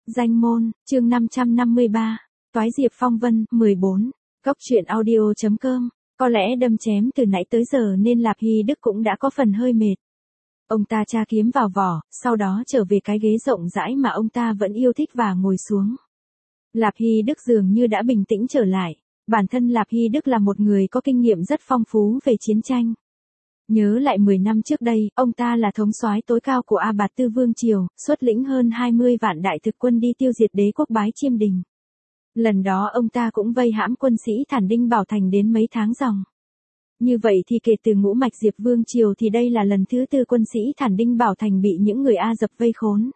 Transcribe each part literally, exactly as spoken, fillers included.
Danh môn, chương năm trăm năm mươi ba, Toái Diệp Phong Vân, mười bốn, Góc truyện audio.com, có lẽ đâm chém từ nãy tới giờ nên Lạp Hy Đức cũng đã có phần hơi mệt. Ông ta tra kiếm vào vỏ, sau đó trở về cái ghế rộng rãi mà ông ta vẫn yêu thích và ngồi xuống. Lạp Hy Đức dường như đã bình tĩnh trở lại, bản thân Lạp Hy Đức là một người có kinh nghiệm rất phong phú về chiến tranh. Nhớ lại mười năm trước đây, ông ta là thống soái tối cao của A Bạt Tư Vương Triều, xuất lĩnh hơn hai mươi vạn đại thực quân đi tiêu diệt đế quốc Bái Chiêm Đình. Lần đó ông ta cũng vây hãm quân sĩ Thản Đinh Bảo Thành đến mấy tháng ròng. Như vậy thì kể từ ngũ mạch Diệp Vương Triều thì đây là lần thứ tư quân sĩ Thản Đinh Bảo Thành bị những người A Dập vây khốn.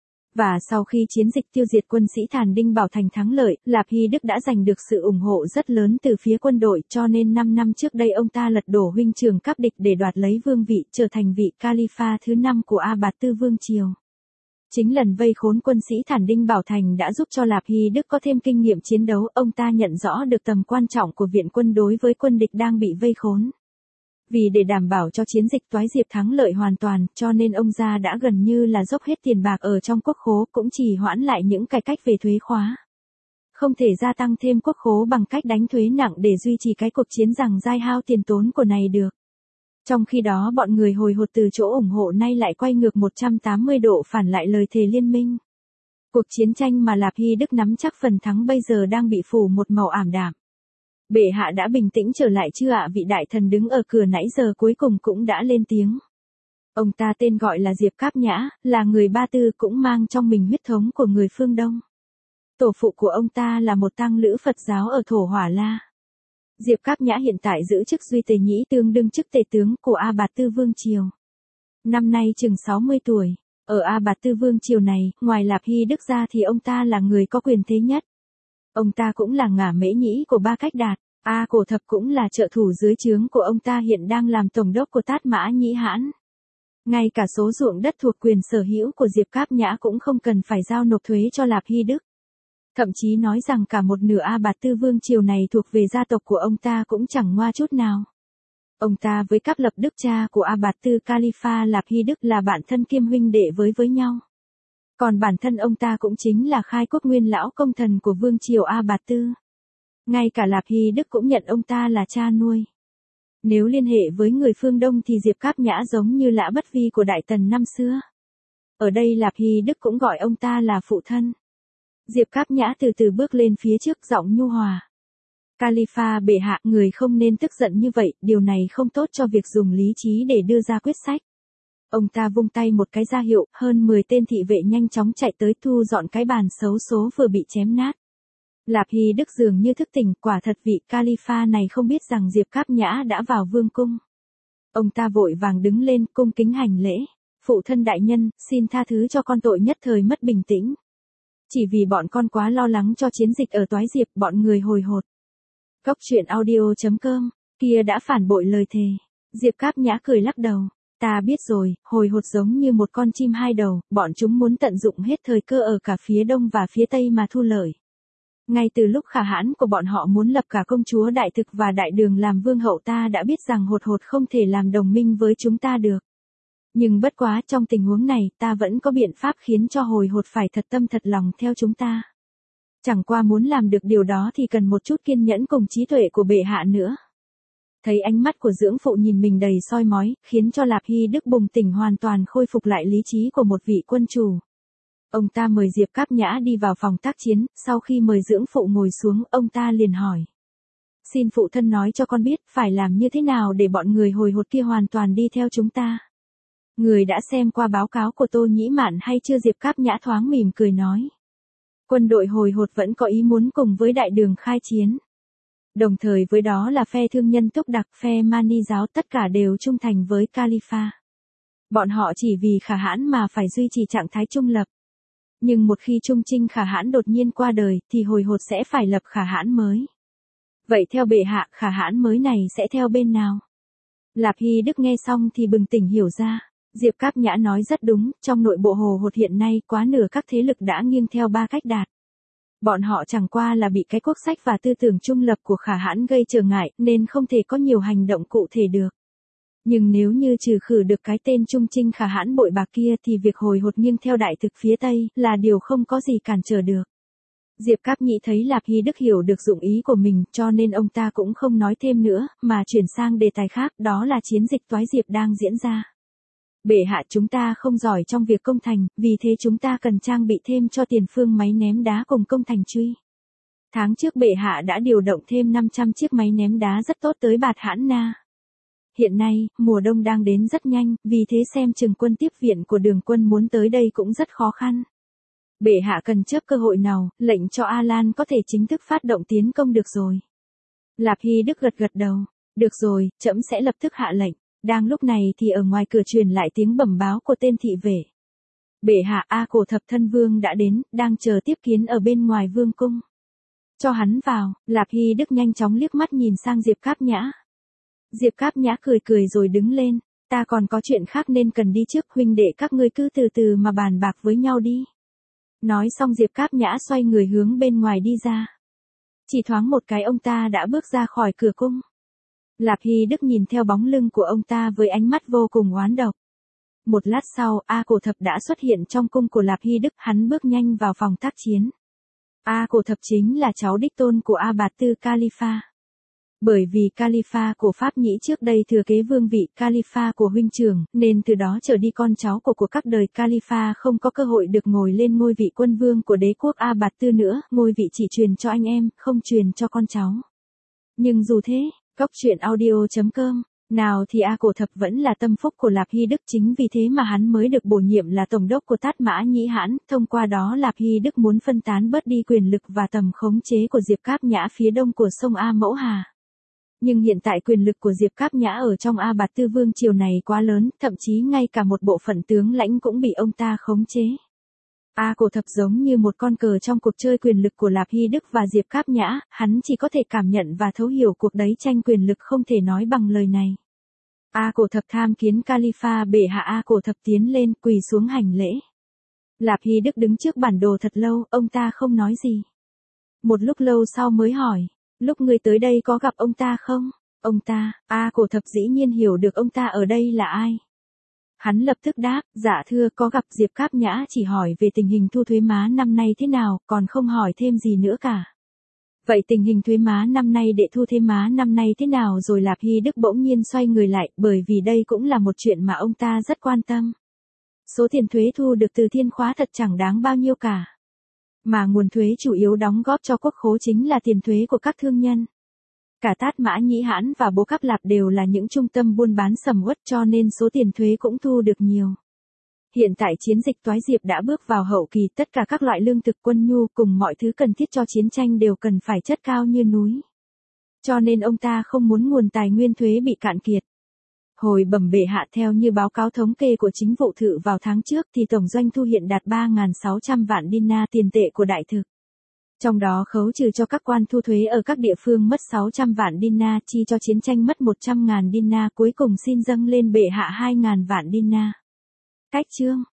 Và sau khi chiến dịch tiêu diệt quân sĩ Thản Đinh Bảo Thành thắng lợi, Lạp Hy Đức đã giành được sự ủng hộ rất lớn từ phía quân đội, cho nên năm năm trước đây ông ta lật đổ huynh trường cáp địch để đoạt lấy vương vị, trở thành vị Calipha thứ năm của A Bạt Tư Vương Triều. Chính lần vây khốn quân sĩ Thản Đinh Bảo Thành đã giúp cho Lạp Hy Đức có thêm kinh nghiệm chiến đấu, ông ta nhận rõ được tầm quan trọng của viện quân đối với quân địch đang bị vây khốn. Vì để đảm bảo cho chiến dịch Toái Diệp thắng lợi hoàn toàn, cho nên ông gia đã gần như là dốc hết tiền bạc ở trong quốc khố, cũng chỉ hoãn lại những cải cách về thuế khóa. Không thể gia tăng thêm quốc khố bằng cách đánh thuế nặng để duy trì cái cuộc chiến rằng dai hao tiền tốn của này được. Trong khi đó bọn người hồi hột từ chỗ ủng hộ nay lại quay ngược một trăm tám mươi độ phản lại lời thề liên minh. Cuộc chiến tranh mà Lạp Hy Đức nắm chắc phần thắng bây giờ đang bị phủ một màu ảm đạm. Bệ hạ đã bình tĩnh trở lại chưa ạ? Vị đại thần đứng ở cửa nãy giờ cuối cùng cũng đã lên tiếng. Ông ta tên gọi là Diệp Cáp Nhã, là người Ba Tư, cũng mang trong mình huyết thống của người phương Đông. Tổ phụ của ông ta là một tăng lữ Phật giáo ở Thổ Hỏa La. Diệp Cáp Nhã hiện tại giữ chức Duy Tề Nhĩ, tương đương chức tề tướng của A Bạt Tư Vương Triều. Năm nay chừng sáu mươi tuổi, ở A Bạt Tư Vương Triều này, ngoài Lạp Hy Đức ra thì ông ta là người có quyền thế nhất. Ông ta cũng là ngả mễ nhĩ của Ba Cách Đạt, A Cổ Thập cũng là trợ thủ dưới trướng của ông ta, hiện đang làm tổng đốc của Tát Mã Nhĩ Hãn. Ngay cả số ruộng đất thuộc quyền sở hữu của Diệp Cáp Nhã cũng không cần phải giao nộp thuế cho Lạp Hy Đức. Thậm chí nói rằng cả một nửa A Bạt Tư Vương Triều này thuộc về gia tộc của ông ta cũng chẳng ngoa chút nào. Ông ta với Cáp Lập Đức, cha của A Bạt Tư Calipha Lạp Hy Đức, là bạn thân kiêm huynh đệ với với nhau. Còn bản thân ông ta cũng chính là khai quốc nguyên lão công thần của Vương Triều A Bạt Tư. Ngay cả Lạp Hy Đức cũng nhận ông ta là cha nuôi. Nếu liên hệ với người phương Đông thì Diệp Cáp Nhã giống như Lã Bất Vi của Đại Tần năm xưa. Ở đây Lạp Hy Đức cũng gọi ông ta là phụ thân. Diệp Cáp Nhã từ từ bước lên phía trước, giọng nhu hòa. Calipha bệ hạ, người không nên tức giận như vậy, điều này không tốt cho việc dùng lý trí để đưa ra quyết sách. Ông ta vung tay một cái ra hiệu, hơn mười tên thị vệ nhanh chóng chạy tới thu dọn cái bàn xấu số vừa bị chém nát. Lạp Hy Đức dường như thức tỉnh, quả thật vị Calipha này không biết rằng Diệp Cáp Nhã đã vào vương cung. Ông ta vội vàng đứng lên, cung kính hành lễ. Phụ thân đại nhân, xin tha thứ cho con tội nhất thời mất bình tĩnh. Chỉ vì bọn con quá lo lắng cho chiến dịch ở Toái Diệp, bọn người hồi hột. Góc truyện audio.com, kia đã phản bội lời thề. Diệp Cáp Nhã cười lắc đầu. Ta biết rồi, hồi hột giống như một con chim hai đầu, bọn chúng muốn tận dụng hết thời cơ ở cả phía đông và phía tây mà thu lợi. Ngay từ lúc khả hãn của bọn họ muốn lập cả công chúa Đại Thực và Đại Đường làm vương hậu, ta đã biết rằng hột hột không thể làm đồng minh với chúng ta được. Nhưng bất quá trong tình huống này, ta vẫn có biện pháp khiến cho hồi hột phải thật tâm thật lòng theo chúng ta. Chẳng qua muốn làm được điều đó thì cần một chút kiên nhẫn cùng trí tuệ của bệ hạ nữa. Thấy ánh mắt của dưỡng phụ nhìn mình đầy soi mói, khiến cho Lạp Hy Đức bừng tỉnh, hoàn toàn khôi phục lại lý trí của một vị quân chủ. Ông ta mời Diệp Cáp Nhã đi vào phòng tác chiến, sau khi mời dưỡng phụ ngồi xuống, ông ta liền hỏi. Xin phụ thân nói cho con biết, phải làm như thế nào để bọn người hồi hột kia hoàn toàn đi theo chúng ta? Người đã xem qua báo cáo của Tô Nhĩ Mạn hay chưa? Diệp Cáp Nhã thoáng mỉm cười nói. Quân đội hồi hột vẫn có ý muốn cùng với Đại Đường khai chiến. Đồng thời với đó là phe thương nhân Túc Đặc, phe Mani giáo, tất cả đều trung thành với Calipha. Bọn họ chỉ vì khả hãn mà phải duy trì trạng thái trung lập. Nhưng một khi Trung Trinh khả hãn đột nhiên qua đời, thì hồi hột sẽ phải lập khả hãn mới. Vậy theo bệ hạ, khả hãn mới này sẽ theo bên nào? Lạp Hy Đức nghe xong thì bừng tỉnh hiểu ra. Diệp Cáp Nhã nói rất đúng, trong nội bộ hồ hột hiện nay quá nửa các thế lực đã nghiêng theo Ba Cách Đạt. Bọn họ chẳng qua là bị cái quốc sách và tư tưởng trung lập của khả hãn gây trở ngại, nên không thể có nhiều hành động cụ thể được. Nhưng nếu như trừ khử được cái tên Trung Trinh khả hãn bội bạc kia thì việc hồi hột nghiêng theo đại thực phía Tây là điều không có gì cản trở được. Diệp Cáp Nhĩ thấy Lạp Hy Đức hiểu được dụng ý của mình cho nên ông ta cũng không nói thêm nữa, mà chuyển sang đề tài khác, đó là chiến dịch toái diệp đang diễn ra. Bệ hạ, chúng ta không giỏi trong việc công thành, vì thế chúng ta cần trang bị thêm cho tiền phương máy ném đá cùng công thành truy. Tháng trước bệ hạ đã điều động thêm năm trăm chiếc máy ném đá rất tốt tới Bạt Hãn Na. Hiện nay, mùa đông đang đến rất nhanh, vì thế xem chừng quân tiếp viện của Đường quân muốn tới đây cũng rất khó khăn. Bệ hạ cần chớp cơ hội nào, lệnh cho A-Lan có thể chính thức phát động tiến công được rồi. Lạp Hy Đức gật gật đầu. Được rồi, trẫm sẽ lập tức hạ lệnh. Đang lúc này thì ở ngoài cửa truyền lại tiếng bẩm báo của tên thị vệ. Bệ hạ, A Cổ Thập Thân Vương đã đến, đang chờ tiếp kiến ở bên ngoài vương cung. Cho hắn vào. Lạp Hy Đức nhanh chóng liếc mắt nhìn sang Diệp Cáp Nhã. Diệp Cáp Nhã cười cười rồi đứng lên. Ta còn có chuyện khác nên cần đi trước, huynh đệ các ngươi cứ từ từ mà bàn bạc với nhau đi. Nói xong Diệp Cáp Nhã xoay người hướng bên ngoài đi ra. Chỉ thoáng một cái ông ta đã bước ra khỏi cửa cung. Lạp Hy Đức nhìn theo bóng lưng của ông ta với ánh mắt vô cùng oán độc. Một lát sau, A Cổ Thập đã xuất hiện trong cung của Lạp Hy Đức, hắn bước nhanh vào phòng tác chiến. A Cổ Thập chính là cháu đích tôn của A Bạt Tư Khalifa. Bởi vì Khalifa của Pháp Nhĩ trước đây thừa kế vương vị Khalifa của huynh trưởng, nên từ đó trở đi con cháu của của các đời Khalifa không có cơ hội được ngồi lên ngôi vị quân vương của đế quốc A Bạt Tư nữa, ngôi vị chỉ truyền cho anh em, không truyền cho con cháu. Nhưng dù thế, Cốc truyện audio chấm com, nào thì A Cổ Thập vẫn là tâm phúc của Lạp Hy Đức, chính vì thế mà hắn mới được bổ nhiệm là tổng đốc của Tát Mã Nhĩ Hãn, thông qua đó Lạp Hy Đức muốn phân tán bớt đi quyền lực và tầm khống chế của Diệp Cáp Nhã phía đông của sông A Mẫu Hà. Nhưng hiện tại quyền lực của Diệp Cáp Nhã ở trong A Bạt Tư Vương triều này quá lớn, thậm chí ngay cả một bộ phận tướng lãnh cũng bị ông ta khống chế. A Cổ Thập giống như một con cờ trong cuộc chơi quyền lực của Lạp Hy Đức và Diệp Cáp Nhã, hắn chỉ có thể cảm nhận và thấu hiểu cuộc đấu tranh quyền lực không thể nói bằng lời này. A Cổ Thập tham kiến Khalifa bệ hạ. A Cổ Thập tiến lên quỳ xuống hành lễ. Lạp Hy Đức đứng trước bản đồ thật lâu, ông ta không nói gì. Một lúc lâu sau mới hỏi, lúc ngươi tới đây có gặp ông ta không? Ông ta, A Cổ Thập dĩ nhiên hiểu được ông ta ở đây là ai. Hắn lập tức đáp, dạ thưa, có gặp. Diệp Cáp Nhã chỉ hỏi về tình hình thu thuế má năm nay thế nào, còn không hỏi thêm gì nữa cả. Vậy tình hình thuế má năm nay đệ thu thuế má năm nay thế nào rồi? Lạp Hy Đức bỗng nhiên xoay người lại, bởi vì đây cũng là một chuyện mà ông ta rất quan tâm. Số tiền thuế thu được từ thiên khóa thật chẳng đáng bao nhiêu cả. Mà nguồn thuế chủ yếu đóng góp cho quốc khố chính là tiền thuế của các thương nhân. Cả Tát Mã Nhĩ Hãn và Bố Cáp Lạp đều là những trung tâm buôn bán sầm uất cho nên số tiền thuế cũng thu được nhiều. Hiện tại chiến dịch toái diệp đã bước vào hậu kỳ, tất cả các loại lương thực, quân nhu cùng mọi thứ cần thiết cho chiến tranh đều cần phải chất cao như núi. Cho nên ông ta không muốn nguồn tài nguyên thuế bị cạn kiệt. Hồi bẩm bệ hạ, theo như báo cáo thống kê của chính vụ thự vào tháng trước thì tổng doanh thu hiện đạt ba nghìn sáu trăm vạn dinar tiền tệ của đại thực. Trong đó khấu trừ cho các quan thu thuế ở các địa phương mất sáu trăm vạn dinar, chi cho chiến tranh mất một trăm nghìn dinar, cuối cùng xin dâng lên bệ hạ hai nghìn vạn dinar. Cách chương